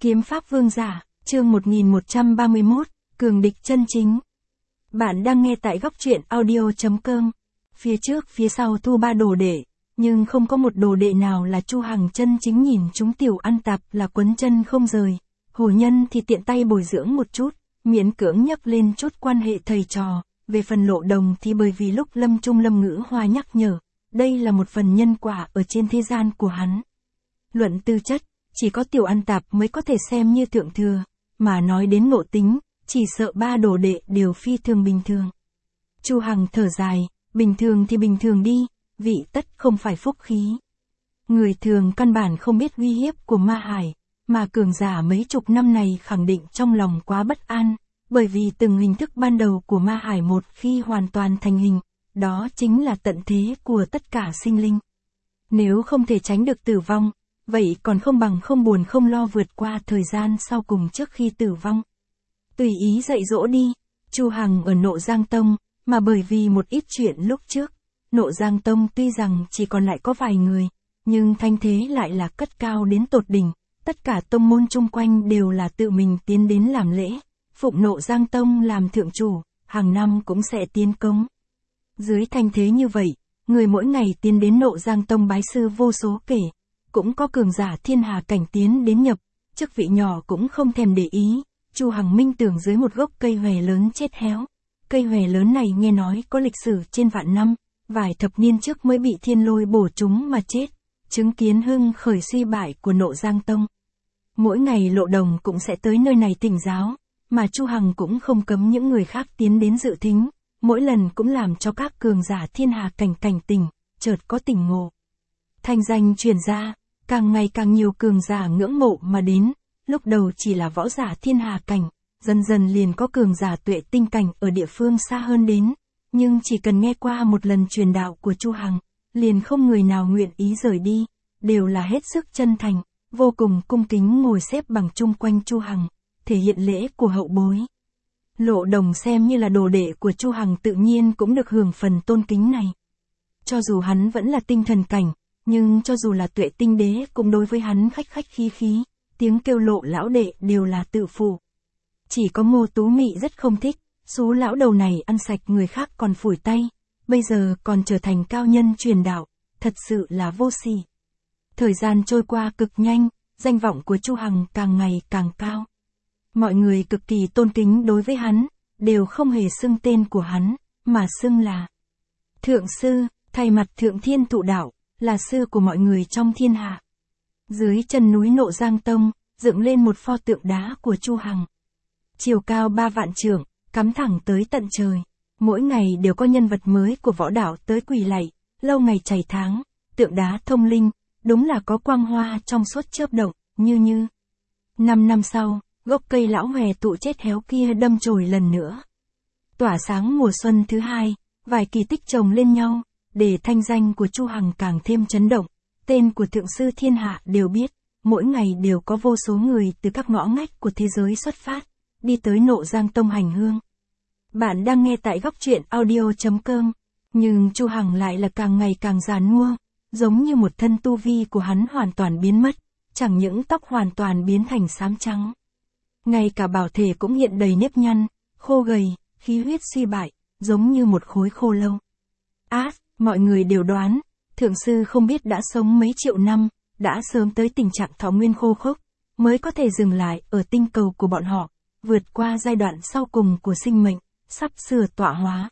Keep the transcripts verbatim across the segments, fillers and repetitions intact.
Kiếm pháp vương giả, chương một nghìn một trăm ba mươi mốt, cường địch chân chính. Bạn đang nghe tại góc truyện audio chấm com. Phía trước phía sau thu ba đồ đệ, nhưng không có một đồ đệ nào là Chu Hằng chân chính nhìn chúng tiểu ăn tạp là quấn chân không rời. Hồ Nhân thì tiện tay bồi dưỡng một chút, miễn cưỡng nhắc lên chút quan hệ thầy trò. Về phần Lộ Đồng thì bởi vì lúc Lâm Trung Lâm Ngữ Hoa nhắc nhở, đây là một phần nhân quả ở trên thế gian của hắn. Luận tư chất, chỉ có tiểu ăn tạp mới có thể xem như thượng thừa, mà nói đến ngộ tính, chỉ sợ ba đồ đệ đều phi thường bình thường. Chu Hằng thở dài, bình thường thì bình thường đi, vị tất không phải phúc khí. Người thường căn bản không biết uy hiếp của ma hải, mà cường giả mấy chục năm này khẳng định trong lòng quá bất an, bởi vì từng hình thức ban đầu của ma hải một khi hoàn toàn thành hình, đó chính là tận thế của tất cả sinh linh. Nếu không thể tránh được tử vong, vậy còn không bằng không buồn không lo vượt qua thời gian sau cùng trước khi tử vong. Tùy ý dạy dỗ đi, Chu Hằng ở Nộ Giang Tông, mà bởi vì một ít chuyện lúc trước, Nộ Giang Tông tuy rằng chỉ còn lại có vài người, nhưng thanh thế lại là cất cao đến tột đỉnh, tất cả tông môn chung quanh đều là tự mình tiến đến làm lễ, phụng Nộ Giang Tông làm thượng chủ, hàng năm cũng sẽ tiến cống. Dưới thanh thế như vậy, người mỗi ngày tiến đến Nộ Giang Tông bái sư vô số kể, cũng có cường giả thiên hà cảnh tiến đến nhập, chức vị nhỏ cũng không thèm để ý. Chu Hằng minh tưởng dưới một gốc cây hòe lớn chết héo. Cây hòe lớn này nghe nói có lịch sử trên vạn năm, vài thập niên trước mới bị thiên lôi bổ trúng mà chết, chứng kiến hưng khởi suy bại của Nộ Giang Tông. Mỗi ngày Lộ Đồng cũng sẽ tới nơi này thỉnh giáo, mà Chu Hằng cũng không cấm những người khác tiến đến dự thính, mỗi lần cũng làm cho các cường giả thiên hà cảnh cảnh tỉnh, chợt có tỉnh ngộ. Thanh danh truyền ra, càng ngày càng nhiều cường giả ngưỡng mộ mà đến, lúc đầu chỉ là võ giả thiên hà cảnh, dần dần liền có cường giả tuệ tinh cảnh ở địa phương xa hơn đến, nhưng chỉ cần nghe qua một lần truyền đạo của Chu Hằng, liền không người nào nguyện ý rời đi, đều là hết sức chân thành, vô cùng cung kính ngồi xếp bằng chung quanh Chu Hằng, thể hiện lễ của hậu bối. Lộ Đồng xem như là đồ đệ của Chu Hằng tự nhiên cũng được hưởng phần tôn kính này. Cho dù hắn vẫn là tinh thần cảnh, nhưng cho dù là tuệ tinh đế cũng đối với hắn khách khách khí khí, tiếng kêu Lộ lão đệ đều là tự phụ. Chỉ có Ngô Tú Mị rất không thích, số lão đầu này ăn sạch người khác còn phủi tay, bây giờ còn trở thành cao nhân truyền đạo, thật sự là vô sỉ. Thời gian trôi qua cực nhanh, danh vọng của Chu Hằng càng ngày càng cao. Mọi người cực kỳ tôn kính đối với hắn, đều không hề xưng tên của hắn, mà xưng là Thượng Sư, thay mặt Thượng Thiên Thụ Đạo, là sư của mọi người trong thiên hạ. Dưới chân núi Nộ Giang Tông, dựng lên một pho tượng đá của Chu Hằng. Chiều cao ba vạn trượng, cắm thẳng tới tận trời. Mỗi ngày đều có nhân vật mới của võ đạo tới quỳ lạy, lâu ngày chảy tháng, tượng đá thông linh, đúng là có quang hoa trong suốt chớp động, như như. Năm năm sau, gốc cây lão hòe tụ chết héo kia đâm chồi lần nữa. Tỏa sáng mùa xuân thứ hai, vài kỳ tích chồng lên nhau, để thanh danh của Chu Hằng càng thêm chấn động. Tên của Thượng Sư thiên hạ đều biết, mỗi ngày đều có vô số người từ các ngõ ngách của thế giới xuất phát, đi tới Nộ Giang Tông hành hương. Bạn đang nghe tại góc truyện audio chấm com, nhưng Chu Hằng lại là càng ngày càng già nua, giống như một thân tu vi của hắn hoàn toàn biến mất, chẳng những tóc hoàn toàn biến thành xám trắng. Ngay cả bảo thể cũng hiện đầy nếp nhăn, khô gầy, khí huyết suy bại, giống như một khối khô lâu. Á, mọi người đều đoán, Thượng Sư không biết đã sống mấy triệu năm, đã sớm tới tình trạng thọ nguyên khô khốc, mới có thể dừng lại ở tinh cầu của bọn họ, vượt qua giai đoạn sau cùng của sinh mệnh, sắp sửa tọa hóa.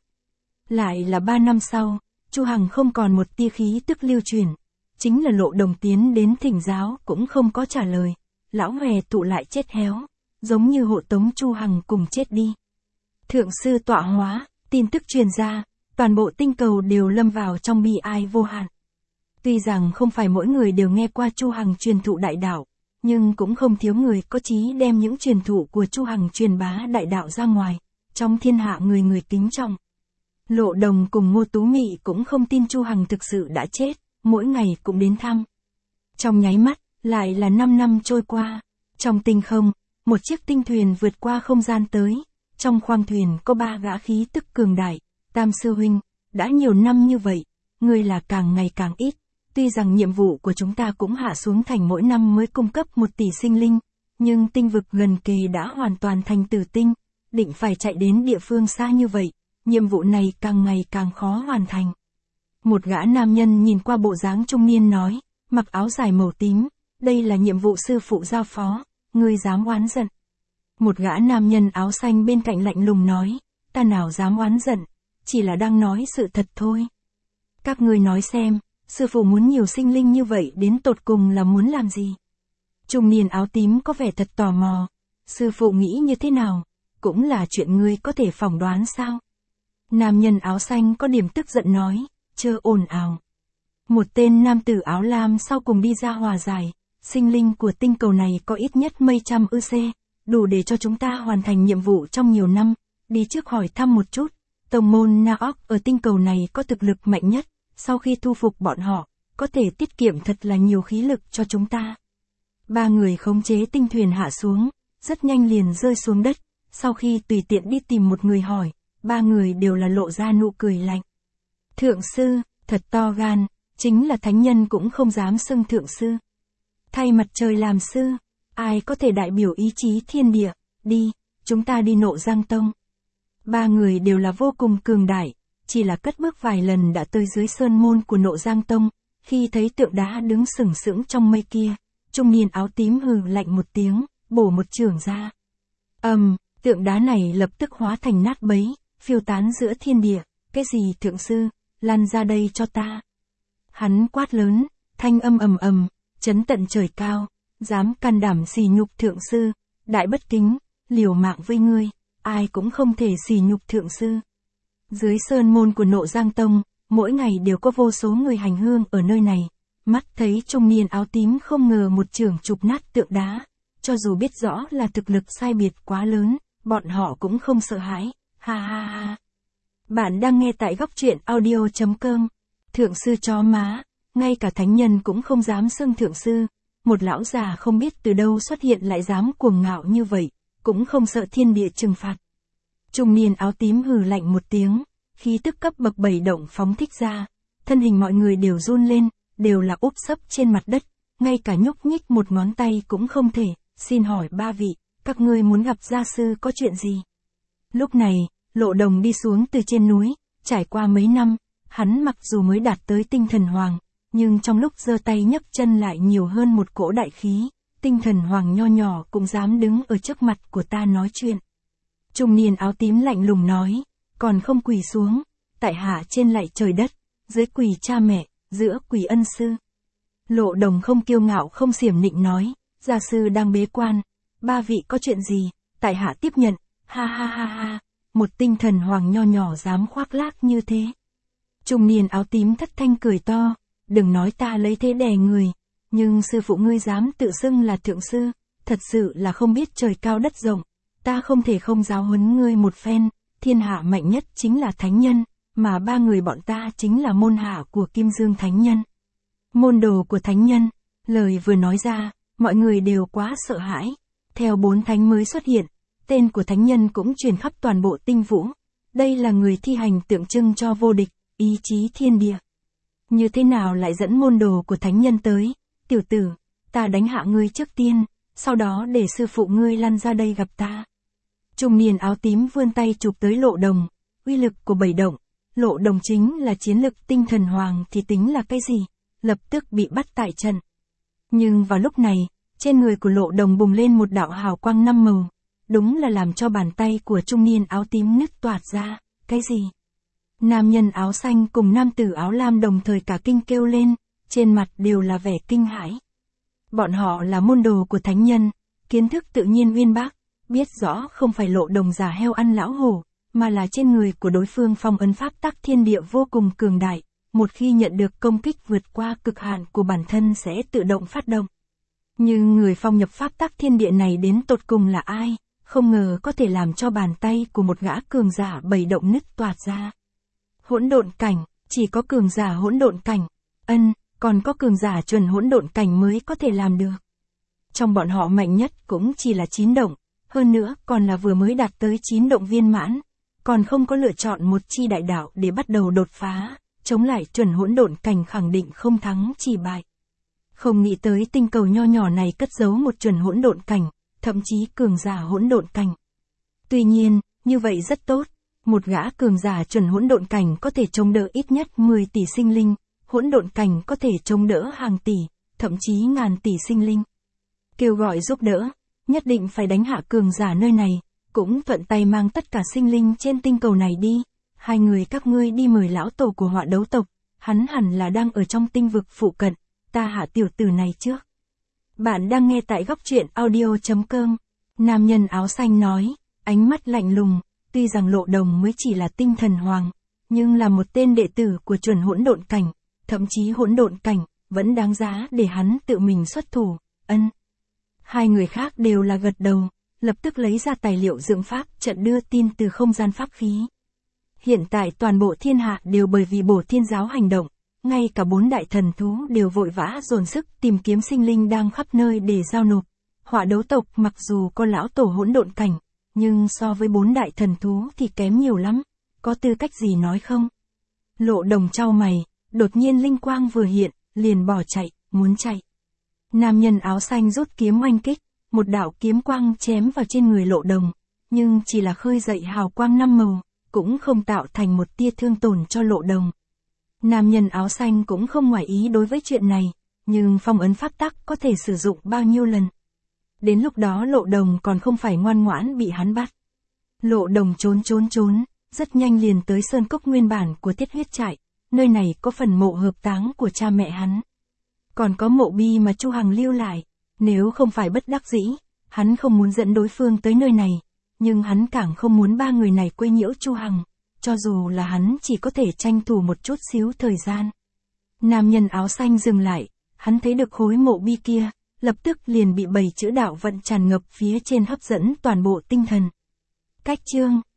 Lại là ba năm sau, Chu Hằng không còn một tia khí tức lưu truyền, chính là Lộ Đồng tiến đến thỉnh giáo cũng không có trả lời, lão hòe tụ lại chết héo, giống như hộ tống Chu Hằng cùng chết đi. Thượng Sư tọa hóa, tin tức truyền ra, toàn bộ tinh cầu đều lâm vào trong bi ai vô hạn. Tuy rằng không phải mỗi người đều nghe qua Chu Hằng truyền thụ đại đạo, nhưng cũng không thiếu người có chí đem những truyền thụ của Chu Hằng truyền bá đại đạo ra ngoài, trong thiên hạ người người kính trọng. Lộ Đồng cùng Ngô Tú Mị cũng không tin Chu Hằng thực sự đã chết, mỗi ngày cũng đến thăm. Trong nháy mắt, lại là năm năm trôi qua, trong tinh không, một chiếc tinh thuyền vượt qua không gian tới, trong khoang thuyền có ba gã khí tức cường đại. Tam sư huynh, đã nhiều năm như vậy, ngươi là càng ngày càng ít, tuy rằng nhiệm vụ của chúng ta cũng hạ xuống thành mỗi năm mới cung cấp một tỷ sinh linh, nhưng tinh vực gần kề đã hoàn toàn thành tử tinh, định phải chạy đến địa phương xa như vậy, nhiệm vụ này càng ngày càng khó hoàn thành. Một gã nam nhân nhìn qua bộ dáng trung niên nói, mặc áo dài màu tím, đây là nhiệm vụ sư phụ giao phó, ngươi dám oán giận. Một gã nam nhân áo xanh bên cạnh lạnh lùng nói, ta nào dám oán giận, chỉ là đang nói sự thật thôi. Các ngươi nói xem, sư phụ muốn nhiều sinh linh như vậy đến tột cùng là muốn làm gì? Trung niên áo tím có vẻ thật tò mò, sư phụ nghĩ như thế nào, cũng là chuyện ngươi có thể phỏng đoán sao? Nam nhân áo xanh có điểm tức giận nói, chớ ồn ào. Một tên nam tử áo lam sau cùng đi ra hòa giải, sinh linh của tinh cầu này có ít nhất mấy trăm ư xê, đủ để cho chúng ta hoàn thành nhiệm vụ trong nhiều năm, đi trước hỏi thăm một chút, tông môn Naok ở tinh cầu này có thực lực mạnh nhất, sau khi thu phục bọn họ, có thể tiết kiệm thật là nhiều khí lực cho chúng ta. Ba người khống chế tinh thuyền hạ xuống, rất nhanh liền rơi xuống đất, sau khi tùy tiện đi tìm một người hỏi, ba người đều là lộ ra nụ cười lạnh. Thượng sư, thật to gan, chính là thánh nhân cũng không dám xưng thượng sư. Thay mặt trời làm sư, ai có thể đại biểu ý chí thiên địa, đi, chúng ta đi Nộ Giang Tông. Ba người đều là vô cùng cường đại, chỉ là cất bước vài lần đã tới dưới sơn môn của Nộ Giang Tông, khi thấy tượng đá đứng sừng sững trong mây kia, trung niên áo tím hừ lạnh một tiếng, bổ một chưởng ra. Ầm, um, tượng đá này lập tức hóa thành nát bấy, phiêu tán giữa thiên địa, cái gì thượng sư, lăn ra đây cho ta. Hắn quát lớn, thanh âm ầm ầm, chấn tận trời cao, dám can đảm sỉ nhục thượng sư, đại bất kính, liều mạng với ngươi, ai cũng không thể sỉ nhục thượng sư. Dưới sơn môn của Nộ Giang Tông, mỗi ngày đều có vô số người hành hương ở nơi này, mắt thấy trung niên áo tím không ngờ một chưởng chụp nát tượng đá, cho dù biết rõ là thực lực sai biệt quá lớn, bọn họ cũng không sợ hãi, ha ha ha. Bạn đang nghe tại góc truyện audio chấm com. Thượng sư chó má, ngay cả thánh nhân cũng không dám xưng thượng sư, một lão già không biết từ đâu xuất hiện lại dám cuồng ngạo như vậy, cũng không sợ thiên địa trừng phạt. Trung niên áo tím hừ lạnh một tiếng, khí tức cấp bậc bảy động phóng thích ra, thân hình mọi người đều run lên, đều là úp sấp trên mặt đất, ngay cả nhúc nhích một ngón tay cũng không thể, xin hỏi ba vị, các ngươi muốn gặp gia sư có chuyện gì? Lúc này, Lộ Đồng đi xuống từ trên núi, trải qua mấy năm, hắn mặc dù mới đạt tới tinh thần hoàng, nhưng trong lúc giơ tay nhấc chân lại nhiều hơn một cỗ đại khí, tinh thần hoàng nho nhỏ cũng dám đứng ở trước mặt của ta nói chuyện. Trung niên áo tím lạnh lùng nói, còn không quỳ xuống, tại hạ trên lạy trời đất, dưới quỳ cha mẹ, giữa quỳ ân sư. Lộ Đồng không kiêu ngạo không xiểm nịnh nói, gia sư đang bế quan, ba vị có chuyện gì, tại hạ tiếp nhận, ha ha ha ha, một tinh thần hoàng nho nhỏ dám khoác lác như thế. Trung niên áo tím thất thanh cười to, đừng nói ta lấy thế đè người, nhưng sư phụ ngươi dám tự xưng là thượng sư, thật sự là không biết trời cao đất rộng, ta không thể không giáo huấn ngươi một phen, thiên hạ mạnh nhất chính là thánh nhân, mà ba người bọn ta chính là môn hạ của Kim Dương Thánh Nhân. Môn đồ của thánh nhân, lời vừa nói ra, mọi người đều quá sợ hãi, theo bốn thánh mới xuất hiện, tên của thánh nhân cũng truyền khắp toàn bộ tinh vũ, đây là người thi hành tượng trưng cho vô địch, ý chí thiên địa. Như thế nào lại dẫn môn đồ của thánh nhân tới, tiểu tử, ta đánh hạ ngươi trước tiên, sau đó để sư phụ ngươi lăn ra đây gặp ta. Trung niên áo tím vươn tay chụp tới Lộ Đồng, uy lực của bảy động, Lộ Đồng chính là chiến lực tinh thần hoàng thì tính là cái gì, lập tức bị bắt tại trận. Nhưng vào lúc này, trên người của Lộ Đồng bùng lên một đạo hào quang năm màu, đúng là làm cho bàn tay của trung niên áo tím nứt toạc ra, cái gì? Nam nhân áo xanh cùng nam tử áo lam đồng thời cả kinh kêu lên, trên mặt đều là vẻ kinh hãi. Bọn họ là môn đồ của thánh nhân, kiến thức tự nhiên uyên bác, biết rõ không phải Lộ Đồng giả heo ăn lão hổ, mà là trên người của đối phương phong ấn pháp tắc thiên địa vô cùng cường đại, một khi nhận được công kích vượt qua cực hạn của bản thân sẽ tự động phát động. Nhưng người phong nhập pháp tắc thiên địa này đến tột cùng là ai, không ngờ có thể làm cho bàn tay của một gã cường giả bảy động nứt toạc ra. Hỗn độn cảnh, chỉ có cường giả hỗn độn cảnh, ân, còn có cường giả chuẩn hỗn độn cảnh mới có thể làm được. Trong bọn họ mạnh nhất cũng chỉ là chín động, hơn nữa còn là vừa mới đạt tới chín động viên mãn, còn không có lựa chọn một chi đại đạo để bắt đầu đột phá, chống lại chuẩn hỗn độn cảnh khẳng định không thắng chỉ bại. Không nghĩ tới tinh cầu nho nhỏ này cất giấu một chuẩn hỗn độn cảnh, thậm chí cường giả hỗn độn cảnh. Tuy nhiên, như vậy rất tốt, một gã cường giả chuẩn hỗn độn cảnh có thể chống đỡ ít nhất mười tỷ sinh linh, hỗn độn cảnh có thể chống đỡ hàng tỷ, thậm chí ngàn tỷ sinh linh. Kêu gọi giúp đỡ, nhất định phải đánh hạ cường giả nơi này, cũng thuận tay mang tất cả sinh linh trên tinh cầu này đi. Hai người các ngươi đi mời lão tổ của Họa Đấu tộc, hắn hẳn là đang ở trong tinh vực phụ cận, ta hạ tiểu tử này trước. Bạn đang nghe tại góc truyện audio chấm com. Nam nhân áo xanh nói, ánh mắt lạnh lùng, tuy rằng Lộ Đồng mới chỉ là tinh thần hoàng, nhưng là một tên đệ tử của chuẩn hỗn độn cảnh, thậm chí hỗn độn cảnh, vẫn đáng giá để hắn tự mình xuất thủ. Ân. Hai người khác đều là gật đầu, lập tức lấy ra tài liệu dưỡng pháp trận đưa tin từ không gian pháp khí. Hiện tại toàn bộ thiên hạ đều bởi vì Bổ Thiên giáo hành động, ngay cả bốn đại thần thú đều vội vã dồn sức tìm kiếm sinh linh đang khắp nơi để giao nộp. Họa Đấu tộc mặc dù có lão tổ hỗn độn cảnh, nhưng so với bốn đại thần thú thì kém nhiều lắm, có tư cách gì nói không? Lộ Đồng chau mày, đột nhiên linh quang vừa hiện, liền bỏ chạy, muốn chạy. Nam nhân áo xanh rút kiếm oanh kích, một đạo kiếm quang chém vào trên người Lộ Đồng, nhưng chỉ là khơi dậy hào quang năm màu, cũng không tạo thành một tia thương tổn cho Lộ Đồng. Nam nhân áo xanh cũng không ngoài ý đối với chuyện này, nhưng phong ấn pháp tắc có thể sử dụng bao nhiêu lần. Đến lúc đó Lộ Đồng còn không phải ngoan ngoãn bị hắn bắt. Lộ Đồng trốn trốn trốn, rất nhanh liền tới sơn cốc nguyên bản của Thiết Huyết trại, nơi này có phần mộ hợp táng của cha mẹ hắn. Còn có mộ bi mà Chu Hằng lưu lại, nếu không phải bất đắc dĩ, hắn không muốn dẫn đối phương tới nơi này, nhưng hắn càng không muốn ba người này quấy nhiễu Chu Hằng, cho dù là hắn chỉ có thể tranh thủ một chút xíu thời gian. Nam nhân áo xanh dừng lại, hắn thấy được khối mộ bi kia, lập tức liền bị bảy chữ đạo vận tràn ngập phía trên hấp dẫn toàn bộ tinh thần. Cách chương